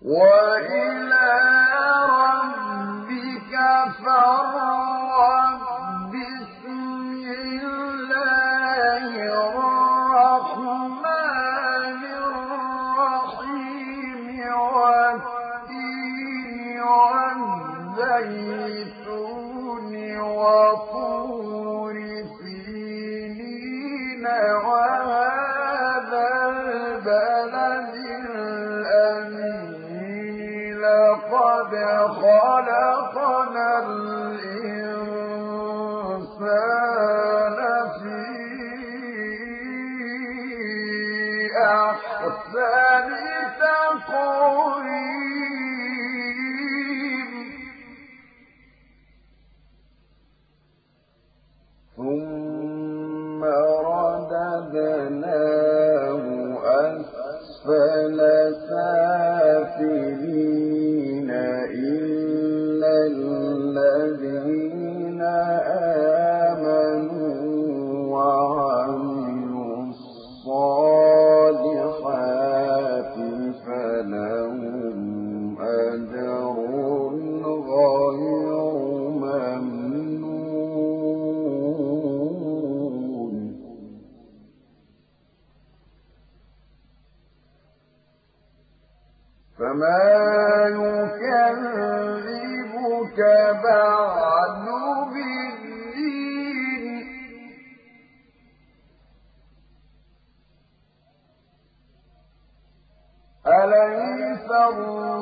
وإلى ربك فارغب بسم الله الرحمن الرحيم والتين والزيتون وطور سينين وهذا البلد الأمين لقد خلقنا الإنسان في أحسن تقويم ثم رددناه أسفل سافلين إلا الذين آمنوا وعملوا الصالحات فلهم أجر غير ممنون فما يكذبك بعد بالدين أليس الله